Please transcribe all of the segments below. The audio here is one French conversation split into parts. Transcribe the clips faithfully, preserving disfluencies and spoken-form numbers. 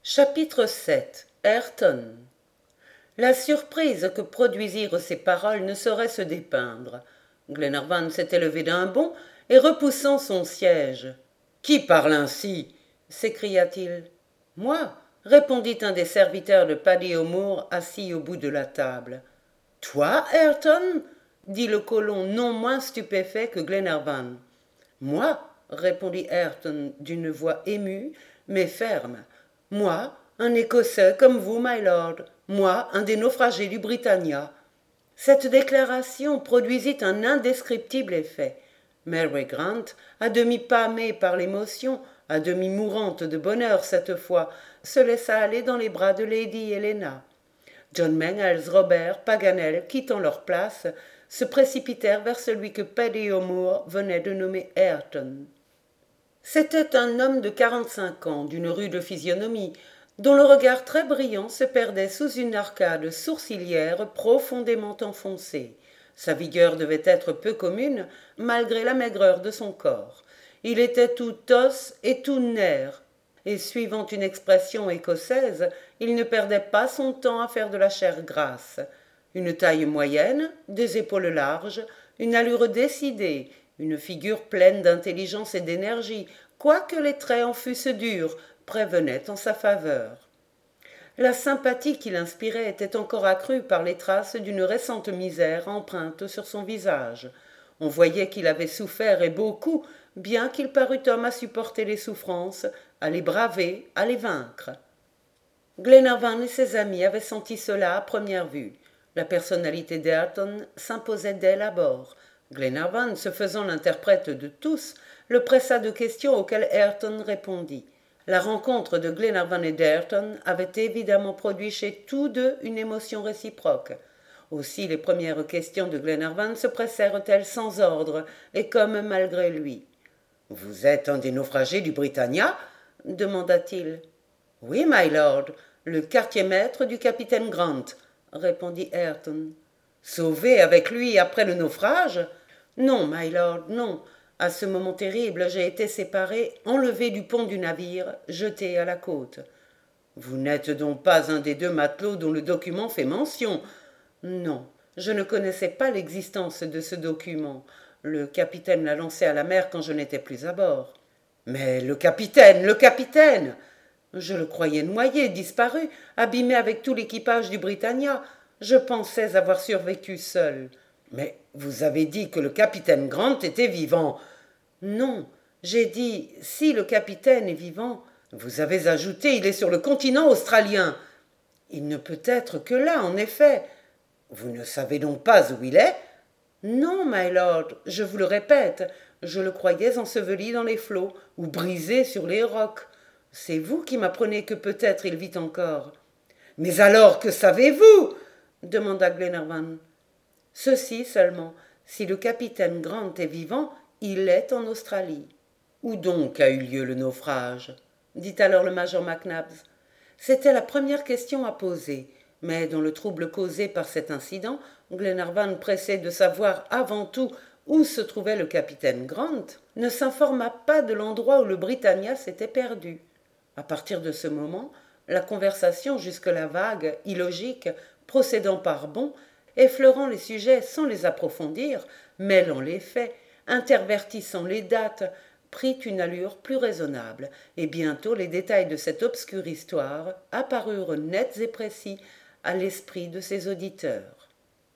Chapitre sept. Ayrton. La surprise que produisirent ces paroles ne saurait se dépeindre. Glenarvan s'était levé d'un bond et repoussant son siège. « Qui parle ainsi » s'écria-t-il. « Moi » répondit un des serviteurs de Paddy O'Moore assis au bout de la table. « Toi, Ayrton » dit le colon non moins stupéfait que Glenarvan. « Moi » répondit Ayrton d'une voix émue mais ferme. Moi, un Écossais comme vous, my lord, moi, un des naufragés du Britannia. Cette déclaration produisit un indescriptible effet. Mary Grant, à demi pâmée par l'émotion, à demi mourante de bonheur cette fois, se laissa aller dans les bras de Lady Helena. John Mangles, Robert, Paganel, quittant leur place, se précipitèrent vers celui que Paddy O'Moore venait de nommer Ayrton. C'était un homme de quarante-cinq ans, d'une rude physionomie, dont le regard très brillant se perdait sous une arcade sourcilière profondément enfoncée. Sa vigueur devait être peu commune, malgré la maigreur de son corps. Il était tout os et tout nerf, et suivant une expression écossaise, il ne perdait pas son temps à faire de la chair grasse. Une taille moyenne, des épaules larges, une allure décidée, une figure pleine d'intelligence et d'énergie, quoique les traits en fussent durs, prévenaient en sa faveur. La sympathie qu'il inspirait était encore accrue par les traces d'une récente misère empreinte sur son visage. On voyait qu'il avait souffert et beaucoup, bien qu'il parût homme à supporter les souffrances, à les braver, à les vaincre. Glenarvan et ses amis avaient senti cela à première vue. La personnalité d'Ayrton s'imposait dès l'abord. Glenarvan, se faisant l'interprète de tous, le pressa de questions auxquelles Ayrton répondit. La rencontre de Glenarvan et d'Ayrton avait évidemment produit chez tous deux une émotion réciproque. Aussi les premières questions de Glenarvan se pressèrent-elles sans ordre et comme malgré lui. « Vous êtes un des naufragés du Britannia » demanda-t-il. « Oui, my lord, le quartier-maître du capitaine Grant » répondit Ayrton. « Sauvé avec lui après le naufrage ?»« Non, my lord, non. À ce moment terrible, j'ai été séparé, enlevé du pont du navire, jeté à la côte. »« Vous n'êtes donc pas un des deux matelots dont le document fait mention ?»« Non, je ne connaissais pas l'existence de ce document. Le capitaine l'a lancé à la mer quand je n'étais plus à bord. »« Mais le capitaine, le capitaine !»« Je le croyais noyé, disparu, abîmé avec tout l'équipage du Britannia. Je pensais avoir survécu seul. »« Mais vous avez dit que le capitaine Grant était vivant. »« Non, j'ai dit si le capitaine est vivant. »« Vous avez ajouté il est sur le continent australien. »« Il ne peut être que là, en effet. »« Vous ne savez donc pas où il est ?»« Non, my lord, je vous le répète, je le croyais enseveli dans les flots ou brisé sur les rocs. C'est vous qui m'apprenez que peut-être il vit encore. »« Mais alors, que savez-vous » demanda Glenarvan. « Ceci seulement, si le capitaine Grant est vivant, il est en Australie. »« Où donc a eu lieu le naufrage ?» dit alors le major Mac Nabbs. C'était la première question à poser, mais dans le trouble causé par cet incident, Glenarvan, pressé de savoir avant tout où se trouvait le capitaine Grant, ne s'informa pas de l'endroit où le Britannia s'était perdu. À partir de ce moment, la conversation jusque-là vague, illogique, procédant par bonds, effleurant les sujets sans les approfondir, mêlant les faits, intervertissant les dates, prit une allure plus raisonnable, et bientôt les détails de cette obscure histoire apparurent nets et précis à l'esprit de ses auditeurs.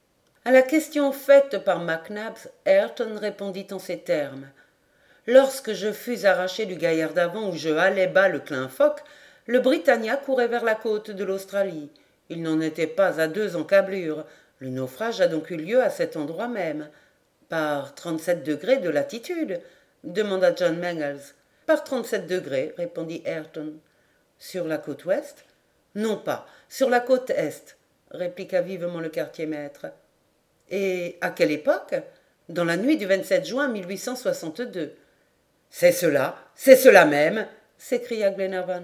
À la question faite par Mac Nabbs, Ayrton répondit en ces termes. « Lorsque je fus arraché du gaillard d'avant où je halais bas le clin phoque, le Britannia courait vers la côte de l'Australie. Il n'en était pas à deux encablures. Le naufrage a donc eu lieu à cet endroit même. »« Par trente-sept degrés de latitude ?» demanda John Mangles. « Par trente-sept degrés, répondit Ayrton. « Sur la côte ouest ?»« Non pas, sur la côte est, répliqua vivement le quartier-maître. « Et à quelle époque ?»« Dans la nuit du vingt-sept juin mille huit cent soixante-deux. »« C'est cela, c'est cela même !» s'écria Glenarvan.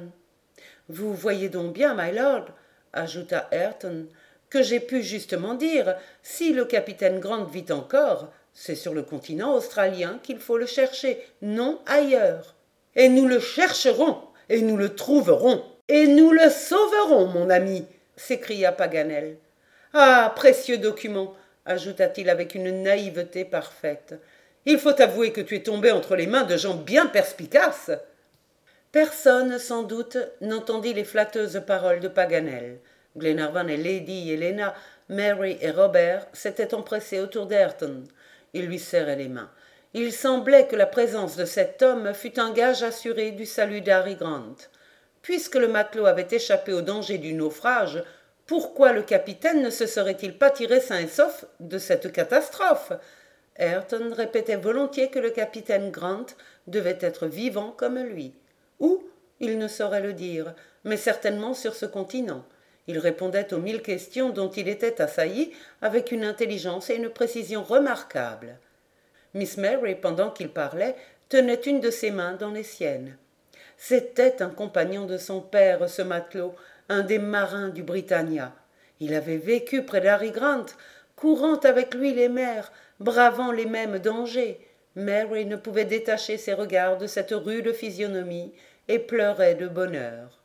« Vous voyez donc bien, my lord, ajouta Ayrton, que j'ai pu justement dire, si le capitaine Grant vit encore, c'est sur le continent australien qu'il faut le chercher, non ailleurs. »« Et nous le chercherons, et nous le trouverons, Et nous le sauverons, mon ami, s'écria Paganel. Ah, précieux document, ajouta-t-il avec une naïveté parfaite. Il faut avouer que tu es tombé entre les mains de gens bien perspicaces. Personne, sans doute, n'entendit les flatteuses paroles de Paganel. Glenarvan et Lady Helena, Mary et Robert s'étaient empressés autour d'Ayrton. Ils lui serraient les mains. Il semblait que la présence de cet homme fût un gage assuré du salut d'Harry Grant. Puisque le matelot avait échappé au danger du naufrage, pourquoi le capitaine ne se serait-il pas tiré sain et sauf de cette catastrophe? Ayrton répétait volontiers que le capitaine Grant devait être vivant comme lui. Où? Il ne saurait le dire, mais certainement sur ce continent. Il répondait aux mille questions dont il était assailli avec une intelligence et une précision remarquables. Miss Mary, pendant qu'il parlait, tenait une de ses mains dans les siennes. C'était un compagnon de son père, ce matelot, un des marins du Britannia. Il avait vécu près d'Harry Grant, courant avec lui les mers, bravant les mêmes dangers. Mary ne pouvait détacher ses regards de cette rude physionomie et pleurait de bonheur.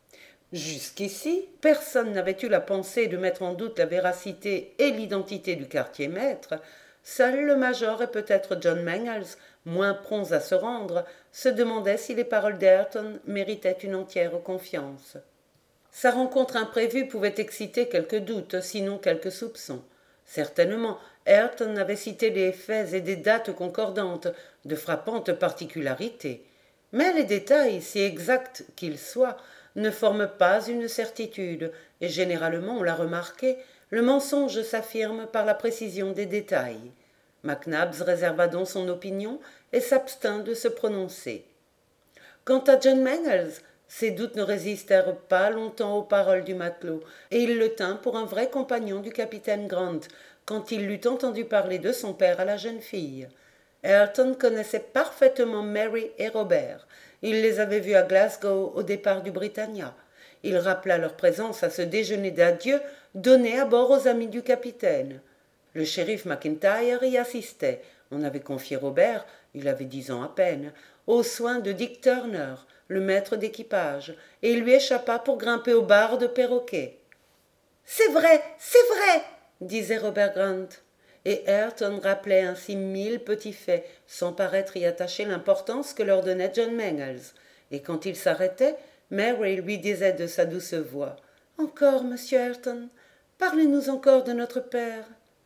Jusqu'ici, personne n'avait eu la pensée de mettre en doute la véracité et l'identité du quartier-maître. Seul le major et peut-être John Mangles, moins prompts à se rendre, se demandaient si les paroles d'Ayrton méritaient une entière confiance. Sa rencontre imprévue pouvait exciter quelques doutes, sinon quelques soupçons. Certainement, Ayrton avait cité des faits et des dates concordantes, de frappantes particularités. Mais les détails, si exacts qu'ils soient, ne forment pas une certitude, et généralement, on l'a remarqué, le mensonge s'affirme par la précision des détails. Mac Nabbs réserva donc son opinion et s'abstint de se prononcer. Quant à John Mangles, ses doutes ne résistèrent pas longtemps aux paroles du matelot, et il le tint pour un vrai compagnon du capitaine Grant, quand il l'eut entendu parler de son père à la jeune fille. Ayrton connaissait parfaitement Mary et Robert. Il les avait vus à Glasgow au départ du Britannia. Il rappela leur présence à ce déjeuner d'adieu donné à bord aux amis du capitaine. Le shérif McIntyre y assistait. On avait confié Robert, il avait dix ans à peine, aux soins de Dick Turner, le maître d'équipage, et il lui échappa pour grimper aux barres de perroquet. « C'est vrai, c'est vrai !» disait Robert Grant. Et Ayrton rappelait ainsi mille petits faits, sans paraître y attacher l'importance que leur donnait John Mangles. Et quand il s'arrêtait, Mary lui disait de sa douce voix « Encore, monsieur Ayrton, parlez-nous encore de notre père. »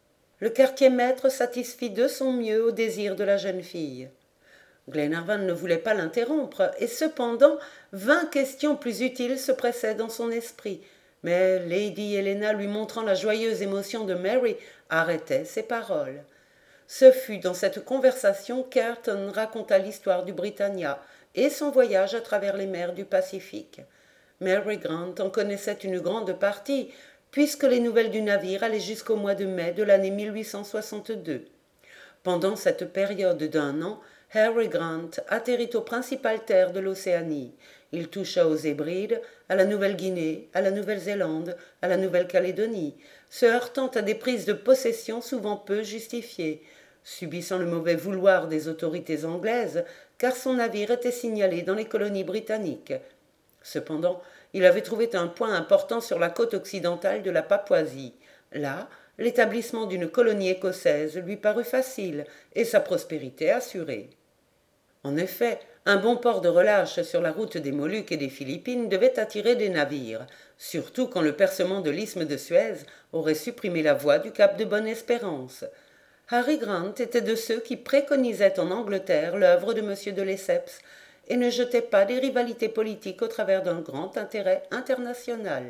Le quartier-maître satisfit de son mieux au désir de la jeune fille. Glenarvan ne voulait pas l'interrompre, et cependant vingt questions plus utiles se pressaient dans son esprit. Mais Lady Helena, lui montrant la joyeuse émotion de Mary, arrêtait ses paroles. Ce fut dans cette conversation qu'Ayrton raconta l'histoire du Britannia et son voyage à travers les mers du Pacifique. Mary Grant en connaissait une grande partie, puisque les nouvelles du navire allaient jusqu'au mois de mai de l'année mille huit cent soixante-deux. Pendant cette période d'un an, Harry Grant atterrit aux principales terres de l'Océanie. Il toucha aux Hébrides, à la Nouvelle-Guinée, à la Nouvelle-Zélande, à la Nouvelle-Calédonie, se heurtant à des prises de possession souvent peu justifiées, subissant le mauvais vouloir des autorités anglaises, car son navire était signalé dans les colonies britanniques. Cependant, il avait trouvé un point important sur la côte occidentale de la Papouasie. Là, l'établissement d'une colonie écossaise lui parut facile et sa prospérité assurée. En effet, un bon port de relâche sur la route des Moluques et des Philippines devait attirer des navires, surtout quand le percement de l'isthme de Suez aurait supprimé la voie du cap de Bonne-Espérance. Harry Grant était de ceux qui préconisaient en Angleterre l'œuvre de M. de Lesseps et ne jetaient pas des rivalités politiques au travers d'un grand intérêt international.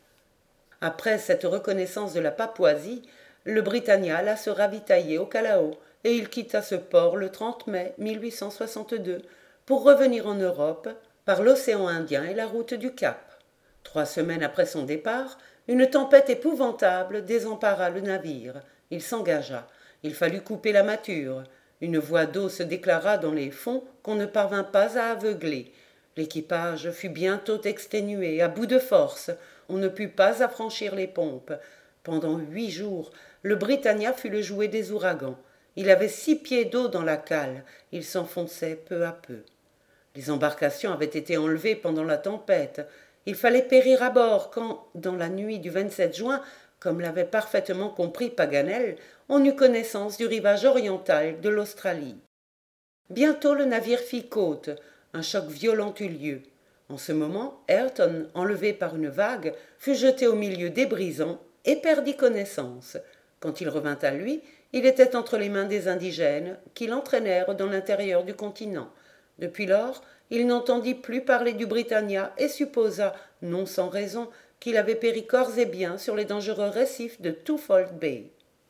Après cette reconnaissance de la Papouasie, le Britannia alla se ravitailler au Callao, et il quitta ce port le trente mai mille huit cent soixante-deux pour revenir en Europe par l'océan Indien et la route du Cap. Trois semaines après son départ, une tempête épouvantable désempara le navire. Il s'engagea. Il fallut couper la mâture. Une voie d'eau se déclara dans les fonds qu'on ne parvint pas à aveugler. L'équipage fut bientôt exténué, à bout de force. On ne put pas affranchir les pompes. Pendant huit jours, le Britannia fut le jouet des ouragans. Il avait six pieds d'eau dans la cale. Il s'enfonçait peu à peu. Les embarcations avaient été enlevées pendant la tempête. Il fallait périr à bord quand, dans la nuit du vingt-sept juin, comme l'avait parfaitement compris Paganel, on eut connaissance du rivage oriental de l'Australie. Bientôt le navire fit côte, un choc violent eut lieu. En ce moment, Ayrton, enlevé par une vague, fut jeté au milieu des brisants et perdit connaissance. Quand il revint à lui, il était entre les mains des indigènes qui l'entraînèrent dans l'intérieur du continent. Depuis lors, il n'entendit plus parler du Britannia et supposa, non sans raison, qu'il avait péri corps et biens sur les dangereux récifs de Twofold Bay.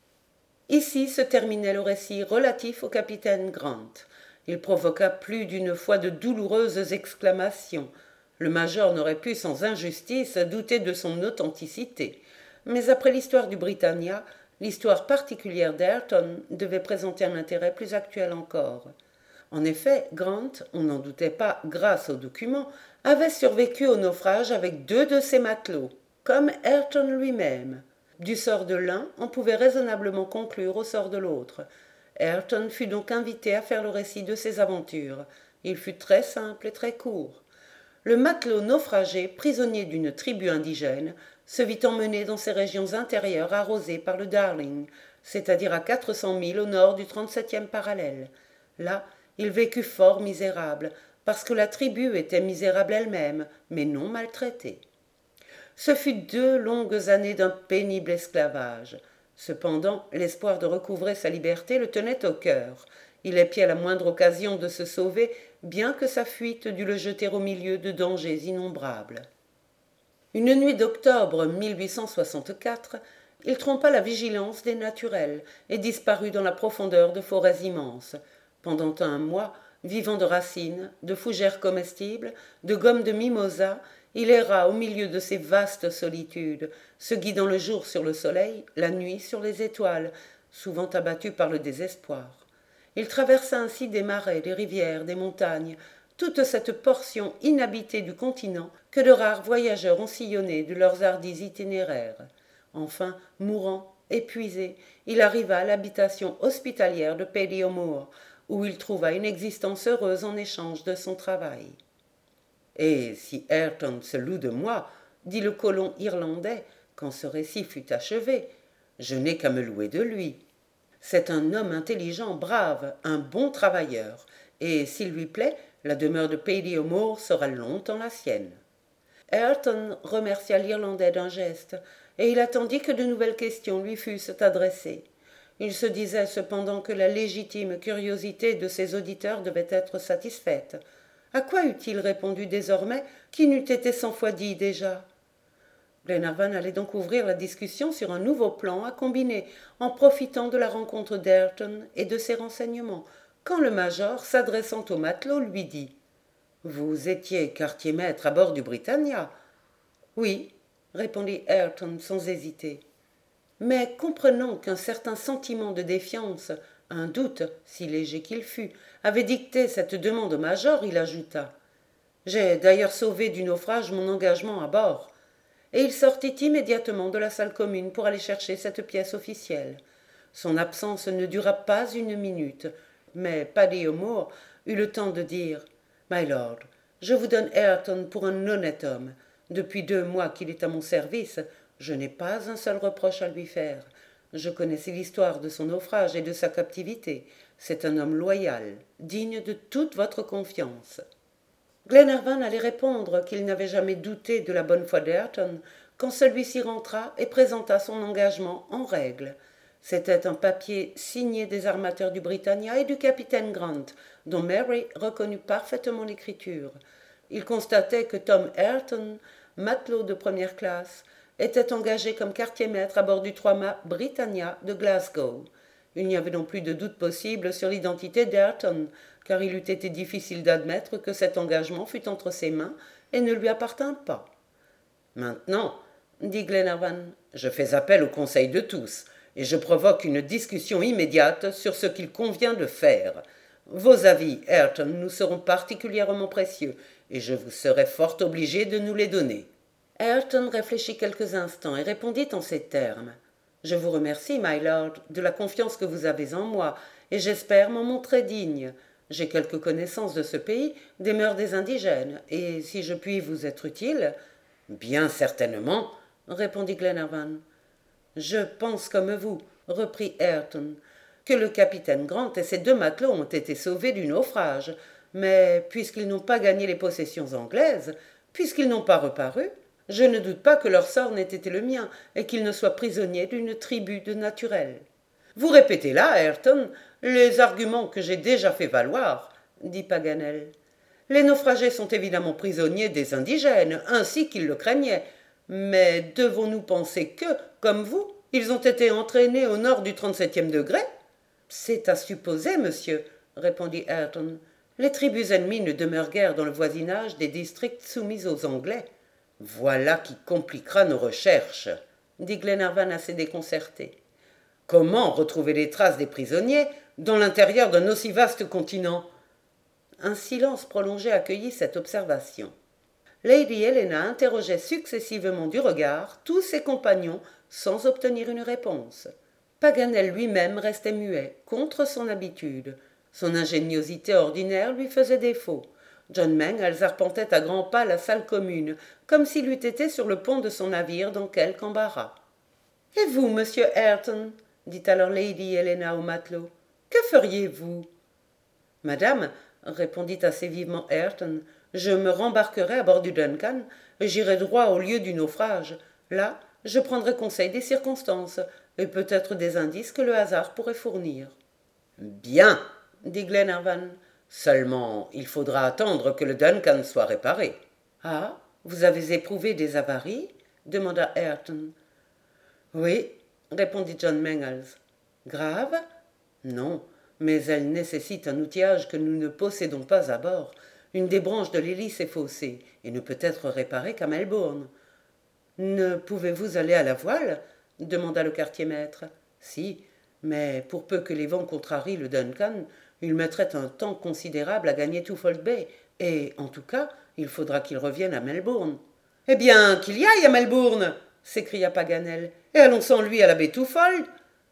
Ici se terminait le récit relatif au capitaine Grant. Il provoqua plus d'une fois de douloureuses exclamations. Le major n'aurait pu sans injustice douter de son authenticité. Mais après l'histoire du Britannia, l'histoire particulière d'Ayrton devait présenter un intérêt plus actuel encore. En effet, Grant, on n'en doutait pas grâce aux documents, avait survécu au naufrage avec deux de ses matelots, comme Ayrton lui-même. Du sort de l'un, on pouvait raisonnablement conclure au sort de l'autre. Ayrton fut donc invité à faire le récit de ses aventures. Il fut très simple et très court. Le matelot naufragé, prisonnier d'une tribu indigène, se vit emmener dans ces régions intérieures arrosées par le Darling, c'est-à-dire à quatre cents milles au nord du trente-septième parallèle. Là, il vécut fort misérable, parce que la tribu était misérable elle-même, mais non maltraitée. Ce fut deux longues années d'un pénible esclavage. Cependant, l'espoir de recouvrer sa liberté le tenait au cœur. Il épiait la moindre occasion de se sauver, bien que sa fuite dût le jeter au milieu de dangers innombrables. Une nuit d'octobre mille huit cent soixante-quatre, il trompa la vigilance des naturels et disparut dans la profondeur de forêts immenses. Pendant un mois, vivant de racines, de fougères comestibles, de gommes de mimosa, il erra au milieu de ces vastes solitudes, se guidant le jour sur le soleil, la nuit sur les étoiles, souvent abattu par le désespoir. Il traversa ainsi des marais, des rivières, des montagnes, toute cette portion inhabitée du continent que de rares voyageurs ont sillonnée de leurs hardis itinéraires. Enfin, mourant, épuisé, il arriva à l'habitation hospitalière de Paddy O'Moore, où il trouva une existence heureuse en échange de son travail. « Et si Ayrton se loue de moi, dit le colon irlandais, quand ce récit fut achevé, je n'ai qu'à me louer de lui. C'est un homme intelligent, brave, un bon travailleur, et s'il lui plaît, la demeure de Paddy O'Moore sera longtemps la sienne. » Ayrton remercia l'Irlandais d'un geste, et il attendit que de nouvelles questions lui fussent adressées. Il se disait cependant que la légitime curiosité de ses auditeurs devait être satisfaite. À quoi eût-il répondu désormais qui n'eût été cent fois dit déjà? Glenarvan allait donc ouvrir la discussion sur un nouveau plan à combiner en profitant de la rencontre d'Ayrton et de ses renseignements, quand le major, s'adressant au matelot, lui dit « Vous étiez quartier-maître à bord du Britannia ?»« Oui, » répondit Ayrton sans hésiter. Mais comprenant qu'un certain sentiment de défiance, un doute, si léger qu'il fût, avait dicté cette demande au major, il ajouta « J'ai d'ailleurs sauvé du naufrage mon engagement à bord. » Et il sortit immédiatement de la salle commune pour aller chercher cette pièce officielle. Son absence ne dura pas une minute, mais Paddy O'Moore eut le temps de dire « My lord, je vous donne Ayrton pour un honnête homme. Depuis deux mois qu'il est à mon service, je n'ai pas un seul reproche à lui faire. Je connaissais l'histoire de son naufrage et de sa captivité. C'est un homme loyal, digne de toute votre confiance. » Glenarvan allait répondre qu'il n'avait jamais douté de la bonne foi d'Ayrton quand celui-ci rentra et présenta son engagement en règle. C'était un papier signé des armateurs du Britannia et du capitaine Grant, dont Mary reconnut parfaitement l'écriture. Il constatait que Tom Ayrton, matelot de première classe, était engagé comme quartier-maître à bord du trois-mâts Britannia de Glasgow. Il n'y avait non plus de doute possible sur l'identité d'Ayrton, car il eût été difficile d'admettre que cet engagement fût entre ses mains et ne lui appartint pas. « Maintenant, dit Glenarvan, je fais appel au conseil de tous, et je provoque une discussion immédiate sur ce qu'il convient de faire. Vos avis, Ayrton, nous seront particulièrement précieux, et je vous serai fort obligé de nous les donner. » Ayrton réfléchit quelques instants et répondit en ces termes. « Je vous remercie, my lord, de la confiance que vous avez en moi, et j'espère m'en montrer digne. J'ai quelques connaissances de ce pays, des mœurs des indigènes, et si je puis vous être utile, Bien certainement, répondit Glenarvan. Je pense comme vous, reprit Ayrton, que le capitaine Grant et ses deux matelots ont été sauvés du naufrage, mais puisqu'ils n'ont pas gagné les possessions anglaises, puisqu'ils n'ont pas reparu, je ne doute pas que leur sort n'ait été le mien et qu'ils ne soient prisonniers d'une tribu de naturels. Vous répétez là, Ayrton, les arguments que j'ai déjà fait valoir, dit Paganel. Les naufragés sont évidemment prisonniers des indigènes, ainsi qu'ils le craignaient, mais devons-nous penser que, comme vous, ils ont été entraînés au nord du trente-septième degré? C'est à supposer, monsieur, répondit Ayrton. Les tribus ennemies ne demeurent guère dans le voisinage des districts soumis aux Anglais. Voilà qui compliquera nos recherches, dit Glenarvan assez déconcerté. Comment retrouver les traces des prisonniers dans l'intérieur d'un aussi vaste continent? Un silence prolongé accueillit cette observation. Lady Helena interrogeait successivement du regard tous ses compagnons sans obtenir une réponse. Paganel lui-même restait muet, contre son habitude. Son ingéniosité ordinaire lui faisait défaut. John Mangles arpentait à grands pas la salle commune, comme s'il eût été sur le pont de son navire dans quelque embarras. « Et vous, monsieur Ayrton ?» dit alors Lady Helena au matelot. « Que feriez-vous » ?»« Madame, » répondit assez vivement Ayrton, « je me rembarquerai à bord du Duncan, et j'irai droit au lieu du naufrage. Là, je prendrai conseil des circonstances, et peut-être des indices que le hasard pourrait fournir. »« Bien, » dit Glenarvan. « Seulement, il faudra attendre que le Duncan soit réparé. »« Ah, vous avez éprouvé des avaries ?» demanda Ayrton. « Oui, » répondit John Mangles. « Grave ? Non, mais elle nécessite un outillage que nous ne possédons pas à bord. Une des branches de l'hélice est faussée et ne peut être réparée qu'à Melbourne. »« Ne pouvez-vous aller à la voile ?» demanda le quartier-maître. « Si, mais pour peu que les vents contrarient le Duncan, il mettrait un temps considérable à gagner Twofold Bay, et, en tout cas, il faudra qu'il revienne à Melbourne. »« Eh bien, qu'il y aille à Melbourne !» s'écria Paganel. « Et allons sans lui à la baie Twofold !»«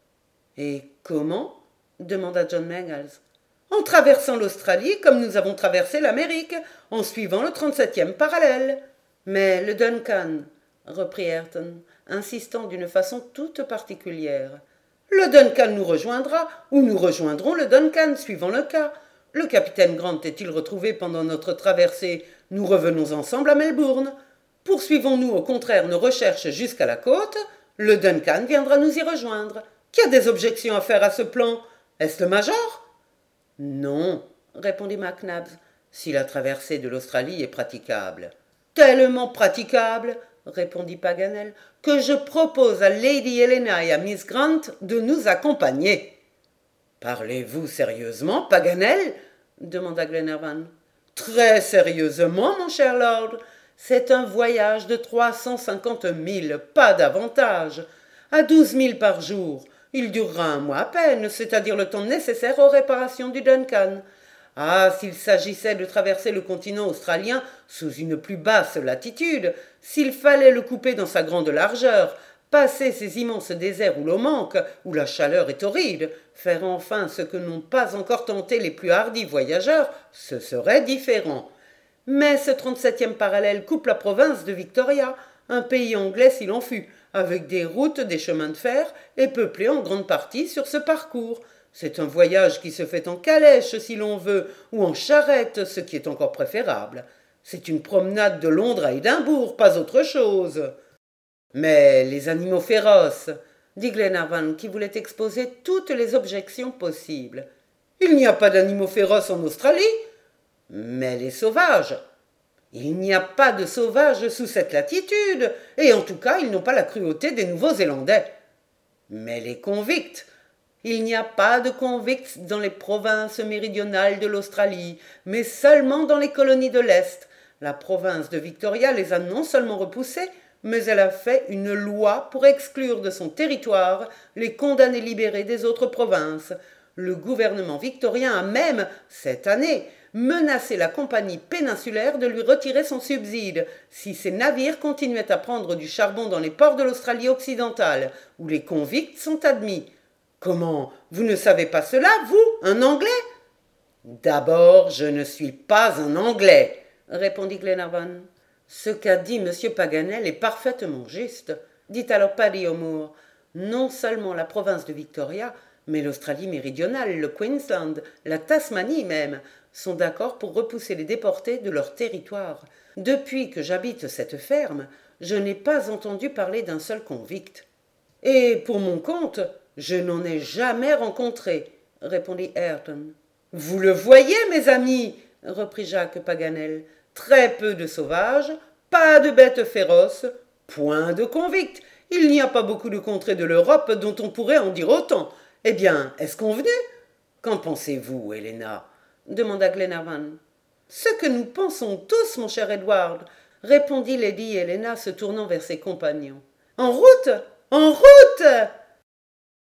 Et comment ?» demanda John Mangles. « En traversant l'Australie comme nous avons traversé l'Amérique, en suivant le trente-septième parallèle. »« Mais le Duncan !» reprit Ayrton, insistant d'une façon toute particulière. « Le Duncan nous rejoindra, ou nous rejoindrons le Duncan, suivant le cas. Le capitaine Grant est-il retrouvé pendant notre traversée? Nous revenons ensemble à Melbourne. Poursuivons-nous au contraire nos recherches jusqu'à la côte? Le Duncan viendra nous y rejoindre. Qui a des objections à faire à ce plan? Est-ce le Major? » « Non, » répondit Mac Nabbs, « si la traversée de l'Australie est praticable. »« Tellement praticable, » répondit Paganel, « que je propose à Lady Helena et à Miss Grant de nous accompagner. »« Parlez-vous sérieusement, Paganel ?» demanda Glenarvan. « Très sérieusement, mon cher lord. C'est un voyage de trois cent cinquante milles, pas davantage. À douze milles par jour, il durera un mois à peine, c'est-à-dire le temps nécessaire aux réparations du Duncan. Ah, s'il s'agissait de traverser le continent australien sous une plus basse latitude, s'il fallait le couper dans sa grande largeur, passer ces immenses déserts où l'eau manque, où la chaleur est torride, faire enfin ce que n'ont pas encore tenté les plus hardis voyageurs, ce serait différent. Mais ce trente-septième parallèle coupe la province de Victoria, un pays anglais s'il en fut, avec des routes, des chemins de fer, et peuplé en grande partie sur ce parcours. C'est un voyage qui se fait en calèche, si l'on veut, ou en charrette, ce qui est encore préférable. C'est une promenade de Londres à Édimbourg, pas autre chose. Mais les animaux féroces, dit Glenarvan, qui voulait exposer toutes les objections possibles. Il n'y a pas d'animaux féroces en Australie. Mais les sauvages. Il n'y a pas de sauvages sous cette latitude, et en tout cas, ils n'ont pas la cruauté des Nouveaux-Zélandais. Mais les convicts. Il n'y a pas de convicts dans les provinces méridionales de l'Australie, mais seulement dans les colonies de l'Est. La province de Victoria les a non seulement repoussés, mais elle a fait une loi pour exclure de son territoire les condamnés libérés des autres provinces. Le gouvernement victorien a même, cette année, menacé la compagnie péninsulaire de lui retirer son subside si ses navires continuaient à prendre du charbon dans les ports de l'Australie occidentale, où les convicts sont admis. Comment, vous ne savez pas cela, vous, un Anglais? D'abord, je ne suis pas un Anglais, répondit Glenarvan. Ce qu'a dit M. Paganel est parfaitement juste, dit alors Paddy O'Moore. Non seulement la province de Victoria, mais l'Australie méridionale, le Queensland, la Tasmanie même, sont d'accord pour repousser les déportés de leur territoire. Depuis que j'habite cette ferme, je n'ai pas entendu parler d'un seul convict. Et pour mon compte, je n'en ai jamais rencontré, répondit Ayrton. Vous le voyez, mes amis, reprit Jacques Paganel, très peu de sauvages, pas de bêtes féroces, point de convicts. Il n'y a pas beaucoup de contrées de l'Europe dont on pourrait en dire autant. Eh bien, est-ce convenu? Qu'en pensez-vous, Helena? Demanda Glenarvan. Ce que nous pensons tous, mon cher Edward, répondit lady Helena se tournant vers ses compagnons. En route! En route!